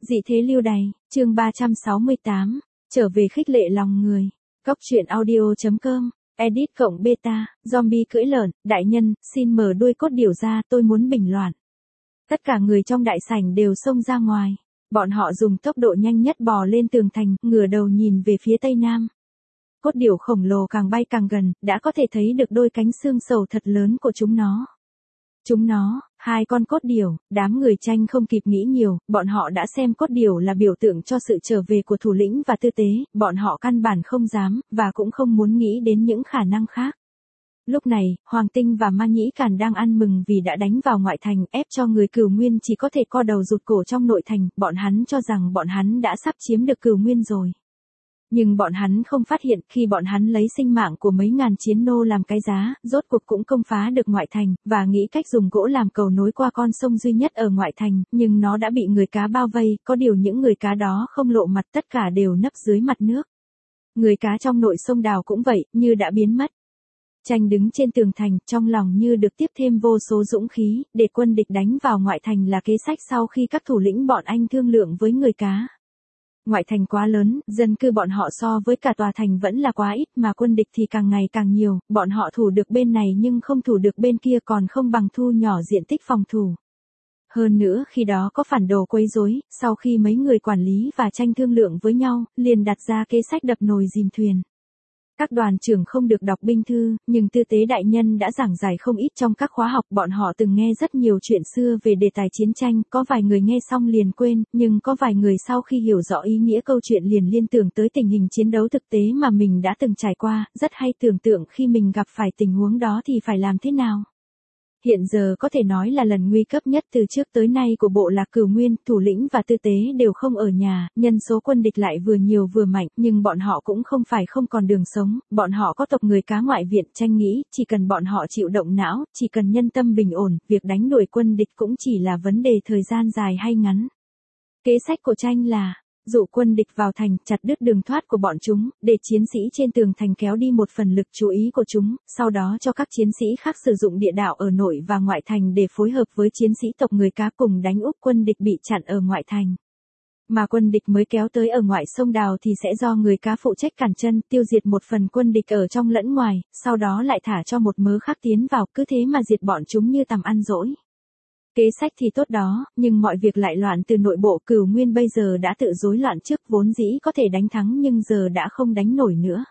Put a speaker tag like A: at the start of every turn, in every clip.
A: Dị thế lưu đày, chương 368, trở về khích lệ lòng người. Góc truyện audio.com, edit cộng beta, zombie cưỡi lợn, đại nhân, xin mở đuôi cốt điểu ra, tôi muốn bình loạn. Tất cả người trong đại sảnh đều xông ra ngoài. Bọn họ dùng tốc độ nhanh nhất bò lên tường thành, ngửa đầu nhìn về phía tây nam. Cốt điểu khổng lồ càng bay càng gần, đã có thể thấy được đôi cánh xương sầu thật lớn của chúng nó. Hai con cốt điểu, đám người tranh không kịp nghĩ nhiều, bọn họ đã xem cốt điểu là biểu tượng cho sự trở về của thủ lĩnh và tư tế, bọn họ căn bản không dám, và cũng không muốn nghĩ đến những khả năng khác. Lúc này, Hoàng Tinh và Ma Nhĩ Càn đang ăn mừng vì đã đánh vào ngoại thành, ép cho người Cửu Nguyên chỉ có thể co đầu rụt cổ trong nội thành, bọn hắn cho rằng bọn hắn đã sắp chiếm được Cửu Nguyên rồi. Nhưng bọn hắn không phát hiện khi bọn hắn lấy sinh mạng của mấy ngàn chiến nô làm cái giá, rốt cuộc cũng công phá được ngoại thành, và nghĩ cách dùng gỗ làm cầu nối qua con sông duy nhất ở ngoại thành, nhưng nó đã bị người cá bao vây, có điều những người cá đó không lộ mặt, tất cả đều nấp dưới mặt nước. Người cá trong nội sông Đào cũng vậy, như đã biến mất. Tranh đứng trên tường thành, trong lòng như được tiếp thêm vô số dũng khí, để quân địch đánh vào ngoại thành là kế sách sau khi các thủ lĩnh bọn anh thương lượng với người cá. Ngoại thành quá lớn, dân cư bọn họ so với cả tòa thành vẫn là quá ít, mà quân địch thì càng ngày càng nhiều, bọn họ thủ được bên này nhưng không thủ được bên kia, còn không bằng thu nhỏ diện tích phòng thủ. Hơn nữa khi đó có phản đồ quấy rối, sau khi mấy người quản lý và tranh thương lượng với nhau, liền đặt ra kế sách đập nồi dìm thuyền. Các đoàn trưởng không được đọc binh thư, nhưng tư tế đại nhân đã giảng giải không ít trong các khóa học, bọn họ từng nghe rất nhiều chuyện xưa về đề tài chiến tranh, có vài người nghe xong liền quên, nhưng có vài người sau khi hiểu rõ ý nghĩa câu chuyện liền liên tưởng tới tình hình chiến đấu thực tế mà mình đã từng trải qua, rất hay tưởng tượng khi mình gặp phải tình huống đó thì phải làm thế nào. Hiện giờ có thể nói là lần nguy cấp nhất từ trước tới nay của bộ lạc Cửu Nguyên, thủ lĩnh và tư tế đều không ở nhà, nhân số quân địch lại vừa nhiều vừa mạnh, nhưng bọn họ cũng không phải không còn đường sống, bọn họ có tộc người cá ngoại viện, tranh nghĩ, chỉ cần bọn họ chịu động não, chỉ cần nhân tâm bình ổn, việc đánh đuổi quân địch cũng chỉ là vấn đề thời gian dài hay ngắn. Kế sách của tranh là dụ quân địch vào thành, chặt đứt đường thoát của bọn chúng, để chiến sĩ trên tường thành kéo đi một phần lực chú ý của chúng, sau đó cho các chiến sĩ khác sử dụng địa đạo ở nội và ngoại thành để phối hợp với chiến sĩ tộc người cá cùng đánh úp quân địch bị chặn ở ngoại thành. Mà quân địch mới kéo tới ở ngoại sông Đào thì sẽ do người cá phụ trách cản chân, tiêu diệt một phần quân địch ở trong lẫn ngoài, sau đó lại thả cho một mớ khác tiến vào, cứ thế mà diệt bọn chúng như tầm ăn dỗi. Kế sách thì tốt đó, nhưng mọi việc lại loạn từ nội bộ. Cửu Nguyên bây giờ đã tự rối loạn, trước vốn dĩ có thể đánh thắng nhưng giờ đã không đánh nổi nữa.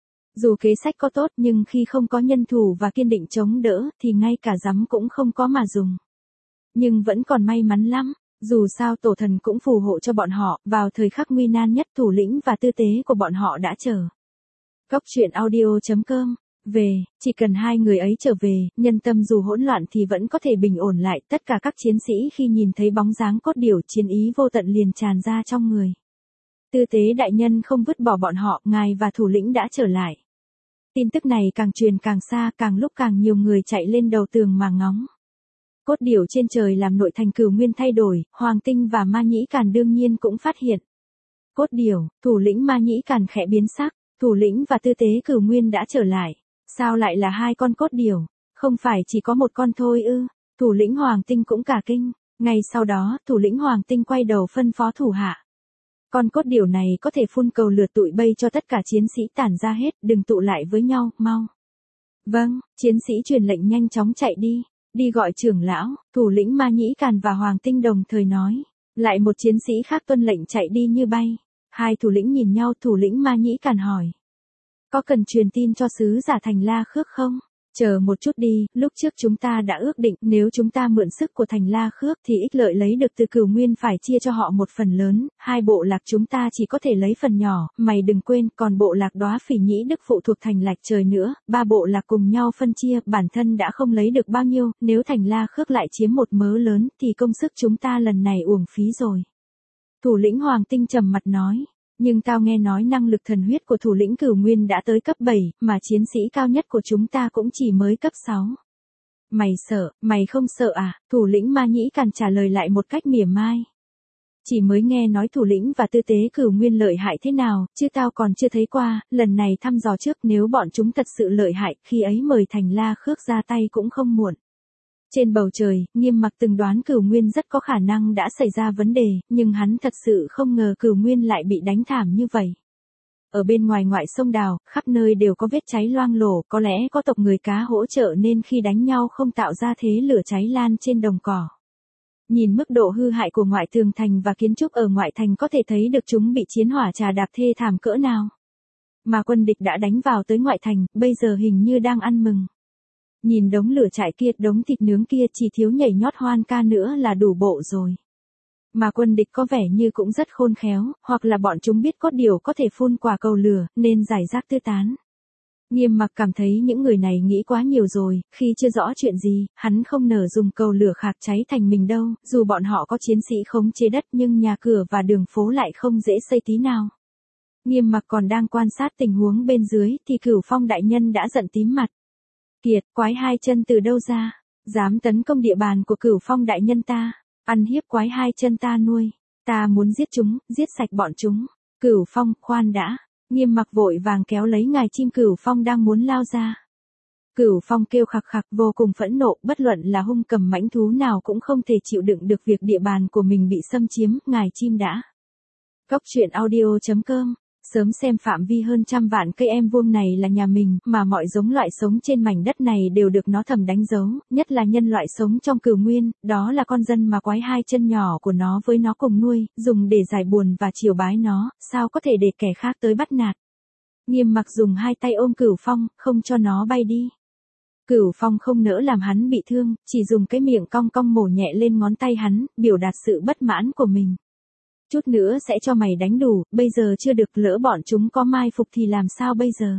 A: Dù kế sách có tốt nhưng khi không có nhân thủ và kiên định chống đỡ thì ngay cả giắm cũng không có mà dùng. Nhưng vẫn còn may mắn lắm, dù sao tổ thần cũng phù hộ cho bọn họ, vào thời khắc nguy nan nhất thủ lĩnh và tư tế của bọn họ đã chờ. Góc truyện audio.com chỉ cần hai người ấy trở về, nhân tâm dù hỗn loạn thì vẫn có thể bình ổn lại, tất cả các chiến sĩ khi nhìn thấy bóng dáng cốt điểu, chiến ý vô tận liền tràn ra trong người. Tư tế đại nhân không vứt bỏ bọn họ, ngài và thủ lĩnh đã trở lại. Tin tức này càng truyền càng xa, càng lúc càng nhiều người chạy lên đầu tường mà ngóng. Cốt điểu trên trời làm nội thành Cửu Nguyên thay đổi, Hoàng Tinh và Ma Nhĩ Càn đương nhiên cũng phát hiện. Cốt điểu, thủ lĩnh Ma Nhĩ Càn khẽ biến sắc, thủ lĩnh và tư tế Cửu Nguyên đã trở lại. Sao lại là hai con cốt điểu? Không phải chỉ có một con thôi ư? Thủ lĩnh Hoàng Tinh cũng cả kinh. Ngay sau đó, thủ lĩnh Hoàng Tinh quay đầu phân phó thủ hạ. Con cốt điểu này có thể phun cầu lửa tụi bay cho tất cả chiến sĩ tản ra hết, đừng tụ lại với nhau, mau. Vâng, chiến sĩ truyền lệnh nhanh chóng chạy đi. Đi gọi trưởng lão, thủ lĩnh Ma Nhĩ Càn và Hoàng Tinh đồng thời nói. Lại một chiến sĩ khác tuân lệnh chạy đi như bay. Hai thủ lĩnh nhìn nhau, thủ lĩnh Ma Nhĩ Càn hỏi. Có cần truyền tin cho sứ giả Thành La Khước không? Chờ một chút đi, lúc trước chúng ta đã ước định nếu chúng ta mượn sức của Thành La Khước thì ích lợi lấy được từ Cửu Nguyên phải chia cho họ một phần lớn, hai bộ lạc chúng ta chỉ có thể lấy phần nhỏ, mày đừng quên, còn bộ lạc Đóa Phỉ Nhĩ Đức phụ thuộc Thành Lạch Trời nữa, ba bộ lạc cùng nhau phân chia, bản thân đã không lấy được bao nhiêu, nếu Thành La Khước lại chiếm một mớ lớn thì công sức chúng ta lần này uổng phí rồi. Thủ lĩnh Hoàng Tinh trầm mặt nói. Nhưng tao nghe nói năng lực thần huyết của thủ lĩnh Cửu Nguyên đã tới cấp 7, mà chiến sĩ cao nhất của chúng ta cũng chỉ mới cấp 6. Mày sợ, mày không sợ à? Thủ lĩnh Ma Nhĩ Càn trả lời lại một cách mỉa mai. Chỉ mới nghe nói thủ lĩnh và tư tế Cửu Nguyên lợi hại thế nào, chứ tao còn chưa thấy qua, lần này thăm dò trước, nếu bọn chúng thật sự lợi hại, khi ấy mời Thành La Khước ra tay cũng không muộn. Trên bầu trời, Nghiêm Mặc từng đoán Cửu Nguyên rất có khả năng đã xảy ra vấn đề, nhưng hắn thật sự không ngờ Cửu Nguyên lại bị đánh thảm như vậy. Ở bên ngoài ngoại sông Đào, khắp nơi đều có vết cháy loang lổ, có lẽ có tộc người cá hỗ trợ nên khi đánh nhau không tạo ra thế lửa cháy lan trên đồng cỏ. Nhìn mức độ hư hại của ngoại tường thành và kiến trúc ở ngoại thành có thể thấy được chúng bị chiến hỏa trà đạp thê thảm cỡ nào. Mà quân địch đã đánh vào tới ngoại thành, bây giờ hình như đang ăn mừng. Nhìn đống lửa trại kia, đống thịt nướng kia chỉ thiếu nhảy nhót hoan ca nữa là đủ bộ rồi. Mà quân địch có vẻ như cũng rất khôn khéo, hoặc là bọn chúng biết cốt điều có thể phun quả cầu lửa, nên giải rác tứ tán. Nghiêm Mặc cảm thấy những người này nghĩ quá nhiều rồi, khi chưa rõ chuyện gì, hắn không nỡ dùng cầu lửa khạc cháy thành mình đâu, dù bọn họ có chiến sĩ khống chế đất nhưng nhà cửa và đường phố lại không dễ xây tí nào. Nghiêm Mặc còn đang quan sát tình huống bên dưới thì Cửu Phong đại nhân đã giận tím mặt. Kiệt, quái hai chân từ đâu ra? Dám tấn công địa bàn của Cửu Phong đại nhân ta, ăn hiếp quái hai chân ta nuôi. Ta muốn giết chúng, giết sạch bọn chúng. Cửu Phong, khoan đã. Nghiêm Mặc vội vàng kéo lấy ngài chim Cửu Phong đang muốn lao ra. Cửu Phong kêu khặc khặc vô cùng phẫn nộ, bất luận là hung cầm mãnh thú nào cũng không thể chịu đựng được việc địa bàn của mình bị xâm chiếm, ngài chim đã. Góc truyện audio.com. Sớm xem phạm vi hơn 100 vạn cây em vuông này là nhà mình, mà mọi giống loại sống trên mảnh đất này đều được nó thầm đánh dấu, nhất là nhân loại sống trong Cửu Nguyên, đó là con dân mà quái hai chân nhỏ của nó với nó cùng nuôi, dùng để giải buồn và chiều bái nó, sao có thể để kẻ khác tới bắt nạt. Nghiêm Mặc dùng hai tay ôm Cửu Phong, không cho nó bay đi. Cửu Phong không nỡ làm hắn bị thương, chỉ dùng cái miệng cong cong mổ nhẹ lên ngón tay hắn, biểu đạt sự bất mãn của mình. Chút nữa sẽ cho mày đánh đủ, bây giờ chưa được, lỡ bọn chúng có mai phục thì làm sao bây giờ?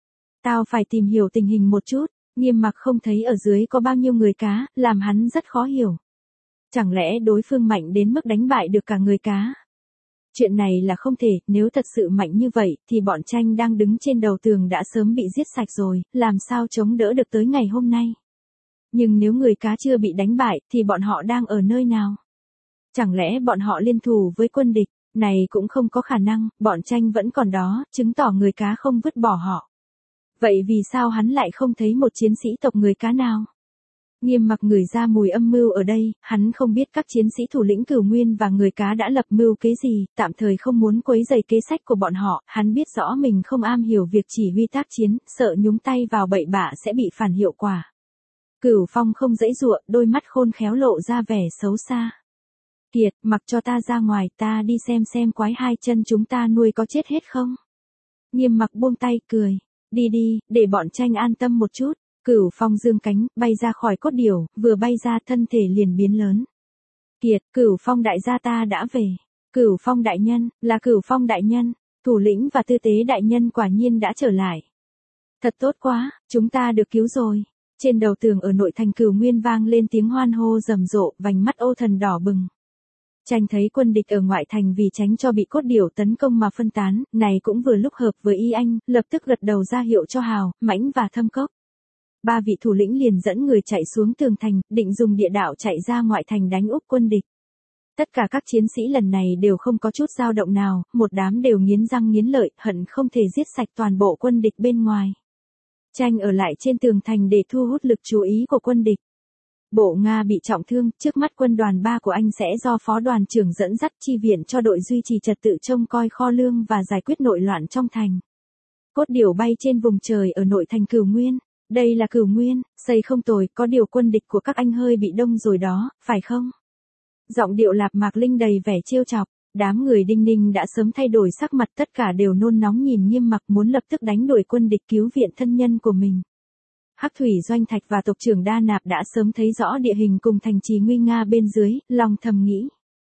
A: Tao phải tìm hiểu tình hình một chút. Nghiêm Mặc không thấy ở dưới có bao nhiêu người cá, làm hắn rất khó hiểu. Chẳng lẽ đối phương mạnh đến mức đánh bại được cả người cá? Chuyện này là không thể, nếu thật sự mạnh như vậy, thì bọn Tranh đang đứng trên đầu tường đã sớm bị giết sạch rồi, làm sao chống đỡ được tới ngày hôm nay? Nhưng nếu người cá chưa bị đánh bại, thì bọn họ đang ở nơi nào? Chẳng lẽ bọn họ liên thủ với quân địch? Này cũng không có khả năng, bọn Tranh vẫn còn đó, chứng tỏ người cá không vứt bỏ họ. Vậy vì sao hắn lại không thấy một chiến sĩ tộc người cá nào? Nghiêm Mặc ngửi ra mùi âm mưu ở đây, hắn không biết các chiến sĩ thủ lĩnh Cửu Nguyên và người cá đã lập mưu kế gì, tạm thời không muốn quấy rầy kế sách của bọn họ, hắn biết rõ mình không am hiểu việc chỉ huy tác chiến, sợ nhúng tay vào bậy bạ sẽ bị phản hiệu quả. Cửu Phong không dãy dụa, đôi mắt khôn khéo lộ ra vẻ xấu xa. Kiệt, mặc cho ta ra ngoài, ta đi xem quái hai chân chúng ta nuôi có chết hết không? Nghiêm Mặc buông tay, cười. Đi đi, để bọn Tranh an tâm một chút. Cửu Phong dương cánh, bay ra khỏi cốt điểu, vừa bay ra thân thể liền biến lớn. Kiệt, Cửu Phong đại gia ta đã về. Cửu Phong đại nhân, là Cửu Phong đại nhân. Thủ lĩnh và tư tế đại nhân quả nhiên đã trở lại. Thật tốt quá, chúng ta được cứu rồi. Trên đầu tường ở nội thành Cửu Nguyên vang lên tiếng hoan hô rầm rộ, vành mắt Ô Thần đỏ bừng. Tranh thấy quân địch ở ngoại thành vì tránh cho bị cốt điểu tấn công mà phân tán, này cũng vừa lúc hợp với y anh, lập tức gật đầu ra hiệu cho Hào, Mãnh và Thâm Cốc. Ba vị thủ lĩnh liền dẫn người chạy xuống tường thành, định dùng địa đạo chạy ra ngoại thành đánh úp quân địch. Tất cả các chiến sĩ lần này đều không có chút dao động nào, một đám đều nghiến răng nghiến lợi, hận không thể giết sạch toàn bộ quân địch bên ngoài. Tranh ở lại trên tường thành để thu hút lực chú ý của quân địch. Bộ Nga bị trọng thương, trước mắt quân đoàn 3 của anh sẽ do phó đoàn trưởng dẫn dắt chi viện cho đội duy trì trật tự trông coi kho lương và giải quyết nội loạn trong thành. Cốt điểu bay trên vùng trời ở nội thành Cửu Nguyên. Đây là Cửu Nguyên, xây không tồi, có điều quân địch của các anh hơi bị đông rồi đó, phải không? Giọng điệu Lạp Mạc Linh đầy vẻ trêu chọc, đám người Đinh Ninh đã sớm thay đổi sắc mặt, tất cả đều nôn nóng nhìn Nghiêm Mặc muốn lập tức đánh đuổi quân địch cứu viện thân nhân của mình. Hắc Thủy Doanh Thạch và tộc trưởng Đa Nạp đã sớm thấy rõ địa hình cùng thành trì nguy nga bên dưới, lòng thầm nghĩ.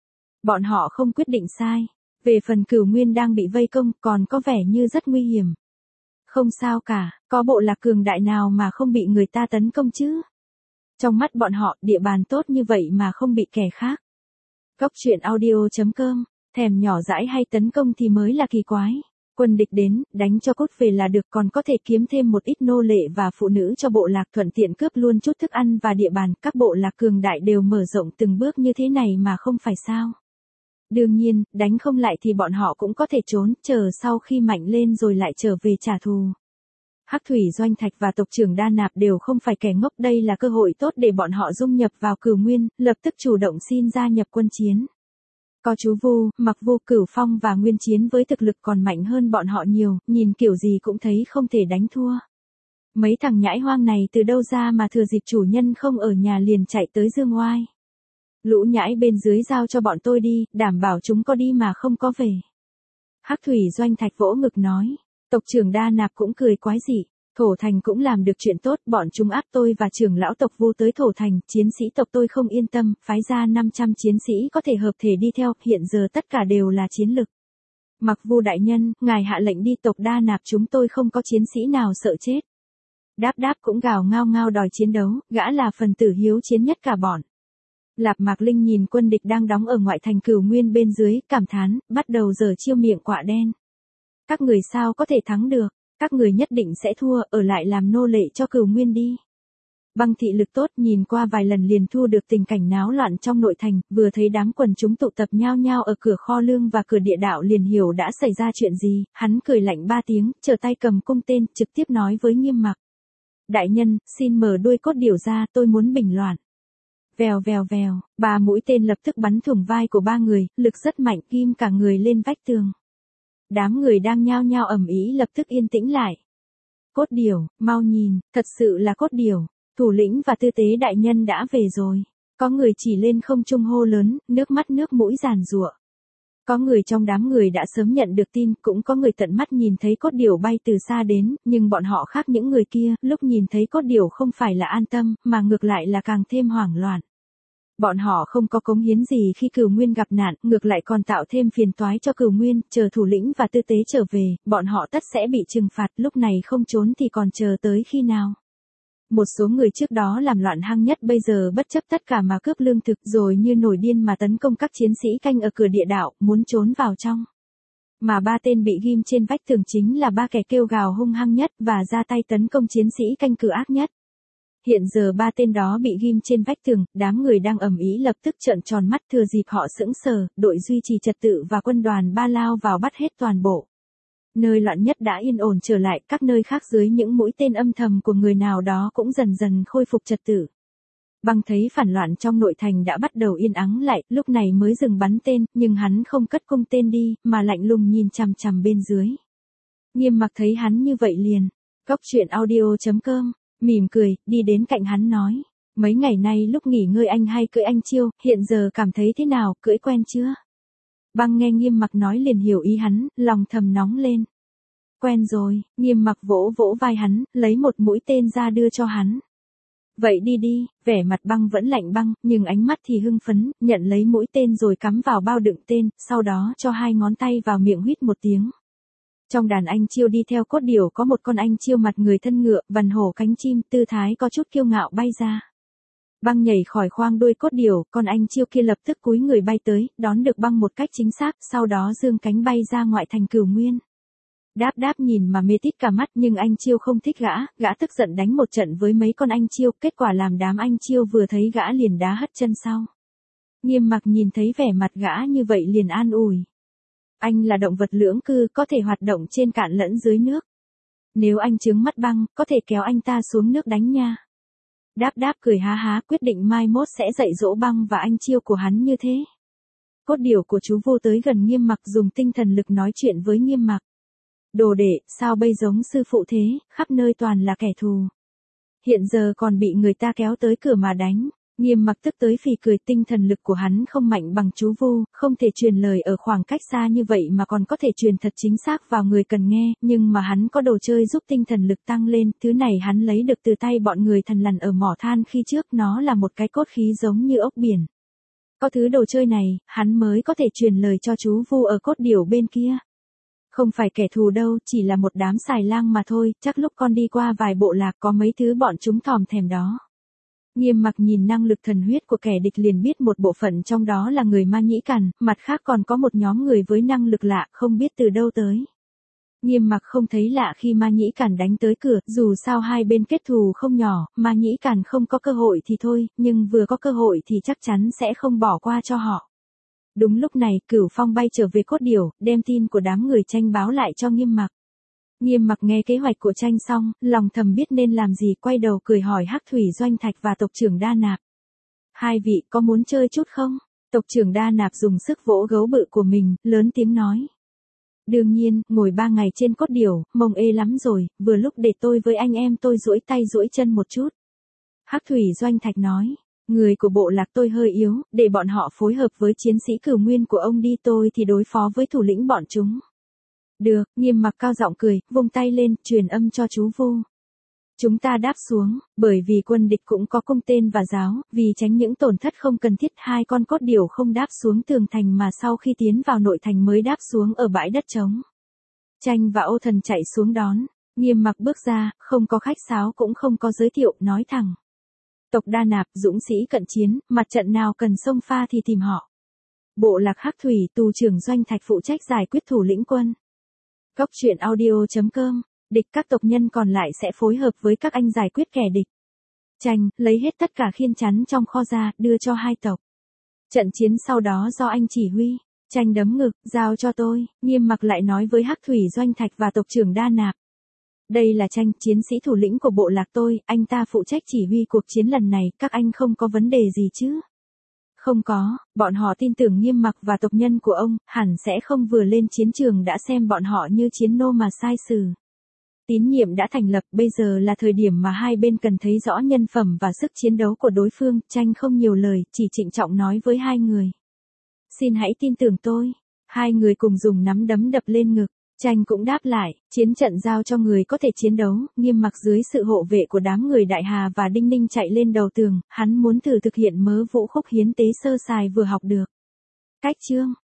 A: Bọn họ không quyết định sai. Về phần Cửu Nguyên đang bị vây công còn có vẻ như rất nguy hiểm. Không sao cả, có bộ lạc cường đại nào mà không bị người ta tấn công chứ? Trong mắt bọn họ, địa bàn tốt như vậy mà không bị kẻ khác. Góc truyện audio.com, thèm nhỏ dãi hay tấn công thì mới là kỳ quái. Quân địch đến, đánh cho cốt về là được, còn có thể kiếm thêm một ít nô lệ và phụ nữ cho bộ lạc, thuận tiện cướp luôn chút thức ăn và địa bàn. Các bộ lạc cường đại đều mở rộng từng bước như thế này mà không phải sao? Đương nhiên, đánh không lại thì bọn họ cũng có thể trốn, chờ sau khi mạnh lên rồi lại trở về trả thù. Hắc Thủy Doanh Thạch và tộc trưởng Đa Nạp đều không phải kẻ ngốc, đây là cơ hội tốt để bọn họ dung nhập vào Cửu Nguyên, lập tức chủ động xin gia nhập quân chiến. Có chú Vu, Mặc Vu, Cửu Phong và Nguyên Chiến với thực lực còn mạnh hơn bọn họ nhiều, nhìn kiểu gì cũng thấy không thể đánh thua. Mấy thằng nhãi hoang này từ đâu ra mà thừa dịp chủ nhân không ở nhà liền chạy tới dương oai. Lũ nhãi bên dưới giao cho bọn tôi đi, đảm bảo chúng có đi mà không có về. Hắc Thủy Doanh Thạch vỗ ngực nói. Tộc trưởng Đa Nạp cũng cười quái dị. Thổ Thành cũng làm được chuyện tốt, bọn chúng áp tôi và trưởng lão tộc Vu tới Thổ Thành, chiến sĩ tộc tôi không yên tâm, phái ra 500 chiến sĩ có thể hợp thể đi theo, hiện giờ tất cả đều là chiến lực. Mặc Vu đại nhân, ngài hạ lệnh đi, tộc Đa Nạp chúng tôi không có chiến sĩ nào sợ chết. Đáp Đáp cũng gào ngao ngao đòi chiến đấu, gã là phần tử hiếu chiến nhất cả bọn. Lạp Mạc Linh nhìn quân địch đang đóng ở ngoại thành Cửu Nguyên bên dưới, cảm thán, bắt đầu giở chiêu miệng quạ đen. Các người sao có thể thắng được, các người nhất định sẽ thua, ở lại làm nô lệ cho Cửu Nguyên đi. Băng thị lực tốt nhìn qua vài lần liền thu được tình cảnh náo loạn trong nội thành, vừa thấy đám quần chúng tụ tập nhao nhao ở cửa kho lương và cửa địa đạo liền hiểu đã xảy ra chuyện gì, hắn cười lạnh 3 tiếng, trở tay cầm cung tên, trực tiếp nói với Nghiêm Mặc. Đại nhân, xin mở đuôi cốt điểu ra, tôi muốn bình loạn. Vèo vèo vèo, 3 mũi tên lập tức bắn thủng vai của 3 người, lực rất mạnh, ghim cả người lên vách tường. Đám người đang nhao nhao ầm ĩ lập tức yên tĩnh lại. Cốt điểu, mau nhìn, thật sự là cốt điểu, thủ lĩnh và tư tế đại nhân đã về rồi. Có người chỉ lên không trung hô lớn, nước mắt nước mũi giàn giụa. Có người trong đám người đã sớm nhận được tin, cũng có người tận mắt nhìn thấy cốt điểu bay từ xa đến, nhưng bọn họ khác những người kia, lúc nhìn thấy cốt điểu không phải là an tâm, mà ngược lại là càng thêm hoảng loạn. Bọn họ không có cống hiến gì khi Cửu Nguyên gặp nạn, ngược lại còn tạo thêm phiền toái cho Cửu Nguyên, chờ thủ lĩnh và tư tế trở về, bọn họ tất sẽ bị trừng phạt, lúc này không trốn thì còn chờ tới khi nào. Một số người trước đó làm loạn hăng nhất bây giờ bất chấp tất cả mà cướp lương thực rồi như nổi điên mà tấn công các chiến sĩ canh ở cửa địa đạo, muốn trốn vào trong. Mà 3 tên bị ghim trên vách tường chính là 3 kẻ kêu gào hung hăng nhất và ra tay tấn công chiến sĩ canh cửa ác nhất. Hiện giờ 3 tên đó bị ghim trên vách tường, đám người đang ầm ĩ lập tức trợn tròn mắt, thừa dịp họ sững sờ, đội duy trì trật tự và quân đoàn Ba lao vào bắt hết toàn bộ. Nơi loạn nhất đã yên ổn trở lại, các nơi khác dưới những mũi tên âm thầm của người nào đó cũng dần dần khôi phục trật tự. Băng thấy phản loạn trong nội thành đã bắt đầu yên ắng lại, lúc này mới dừng bắn tên, nhưng hắn không cất cung tên đi, mà lạnh lùng nhìn chằm chằm bên dưới. Nghiêm Mặc thấy hắn như vậy liền, Góc Truyện Audio.com, mỉm cười, đi đến cạnh hắn nói. Mấy ngày nay lúc nghỉ ngơi anh hay cưỡi anh Chiêu, hiện giờ cảm thấy thế nào, cưỡi quen chưa? Băng nghe Nghiêm Mặc nói liền hiểu ý hắn, lòng thầm nóng lên. Quen rồi, Nghiêm Mặc vỗ vỗ vai hắn, lấy một mũi tên ra đưa cho hắn. Vậy đi đi, vẻ mặt Băng vẫn lạnh băng, nhưng ánh mắt thì hưng phấn, nhận lấy mũi tên rồi cắm vào bao đựng tên, sau đó cho 2 ngón tay vào miệng huýt một tiếng. Trong đàn anh Chiêu đi theo cốt điểu có một con anh Chiêu mặt người thân ngựa, vằn hổ cánh chim, tư thái có chút kiêu ngạo bay ra. Băng nhảy khỏi khoang đuôi cốt điểu, con anh Chiêu kia lập tức cúi người bay tới, đón được Băng một cách chính xác, sau đó dương cánh bay ra ngoại thành Cửu Nguyên. Đáp Đáp nhìn mà mê tít cả mắt, nhưng anh Chiêu không thích gã tức giận đánh một trận với mấy con anh Chiêu, kết quả làm đám anh Chiêu vừa thấy gã liền đá hất chân sau. Nghiêm Mặc nhìn thấy vẻ mặt gã như vậy liền an ủi. Anh là động vật lưỡng cư, có thể hoạt động trên cạn lẫn dưới nước. Nếu anh chướng mắt Băng, có thể kéo anh ta xuống nước đánh nha. Đáp Đáp cười há há, quyết định mai mốt sẽ dạy dỗ Băng và anh Chiêu của hắn như thế. Cốt điểu của chú Vô tới gần Nghiêm Mặc dùng tinh thần lực nói chuyện với Nghiêm Mặc. Đồ đệ, sao bây giống sư phụ thế, khắp nơi toàn là kẻ thù. Hiện giờ còn bị người ta kéo tới cửa mà đánh. Nghiêm Mặc tức tới phì cười, tinh thần lực của hắn không mạnh bằng chú Vu, không thể truyền lời ở khoảng cách xa như vậy mà còn có thể truyền thật chính xác vào người cần nghe, nhưng mà hắn có đồ chơi giúp tinh thần lực tăng lên, thứ này hắn lấy được từ tay bọn người thần lằn ở mỏ than khi trước, nó là một cái cốt khí giống như ốc biển. Có thứ đồ chơi này, hắn mới có thể truyền lời cho chú Vu ở cốt điểu bên kia. Không phải kẻ thù đâu, chỉ là một đám xài lang mà thôi, chắc lúc con đi qua vài bộ lạc có mấy thứ bọn chúng thòm thèm đó. Nghiêm Mặc nhìn năng lực thần huyết của kẻ địch liền biết một bộ phận trong đó là người Ma Nhĩ Càn, mặt khác còn có một nhóm người với năng lực lạ không biết từ đâu tới. Nghiêm Mặc không thấy lạ khi Ma Nhĩ Càn đánh tới cửa, dù sao hai bên kết thù không nhỏ, Ma Nhĩ Càn không có cơ hội thì thôi, nhưng vừa có cơ hội thì chắc chắn sẽ không bỏ qua cho họ. Đúng lúc này, Cửu Phong bay trở về cốt điểu, đem tin của đám người tranh báo lại cho Nghiêm Mặc. Nghiêm Mặc nghe kế hoạch của Tranh xong, lòng thầm biết nên làm gì, quay đầu cười hỏi Hắc Thủy Doanh Thạch và tộc trưởng Đa Nạp. Hai vị có muốn chơi chút không? Tộc trưởng Đa Nạp dùng sức vỗ gấu bự của mình, lớn tiếng nói. Đương nhiên, ngồi 3 ngày trên cốt điểu, mông ê lắm rồi, vừa lúc để tôi với anh em tôi duỗi tay duỗi chân một chút. Hắc Thủy Doanh Thạch nói. Người của bộ lạc tôi hơi yếu, để bọn họ phối hợp với chiến sĩ cửu nguyên của ông đi, tôi thì đối phó với thủ lĩnh bọn chúng. Được, Nghiêm Mặc cao giọng cười, vung tay lên, truyền âm cho chú Vu. Chúng ta đáp xuống, bởi vì quân địch cũng có cung tên và giáo, vì tránh những tổn thất không cần thiết, hai con cốt điểu không đáp xuống tường thành mà sau khi tiến vào nội thành mới đáp xuống ở bãi đất trống. Tranh và Ô Thần chạy xuống đón, Nghiêm Mặc bước ra, không có khách sáo cũng không có giới thiệu, nói thẳng. Tộc Đa Nạp, dũng sĩ cận chiến, mặt trận nào cần xông pha thì tìm họ. Bộ lạc Hắc Thủy, tù trưởng Doanh Thạch phụ trách giải quyết thủ lĩnh quân. Góc truyện audio.com, địch các tộc nhân còn lại sẽ phối hợp với các anh giải quyết kẻ địch. Tranh, lấy hết tất cả khiên chắn trong kho ra, đưa cho hai tộc. Trận chiến sau đó do anh chỉ huy. Tranh đấm ngực, giao cho tôi, Nghiêm Mặc lại nói với Hắc Thủy Doanh Thạch và tộc trưởng Đa Nạp. Đây là Tranh, chiến sĩ thủ lĩnh của bộ lạc tôi, anh ta phụ trách chỉ huy cuộc chiến lần này, các anh không có vấn đề gì chứ? Không có, bọn họ tin tưởng Nghiêm Mặc và tộc nhân của ông, hẳn sẽ không vừa lên chiến trường đã xem bọn họ như chiến nô mà sai xử. Tín nhiệm đã thành lập, bây giờ là thời điểm mà hai bên cần thấy rõ nhân phẩm và sức chiến đấu của đối phương. Tranh không nhiều lời, chỉ trịnh trọng nói với hai người. Xin hãy tin tưởng tôi. Hai người cùng dùng nắm đấm đập lên ngực. Tranh cũng đáp lại, chiến trận giao cho người có thể chiến đấu. Nghiêm Mặc dưới sự hộ vệ của đám người Đại Hà và Đinh Ninh chạy lên đầu tường, hắn muốn thử thực hiện mớ vũ khúc hiến tế sơ sài vừa học được. Cách chương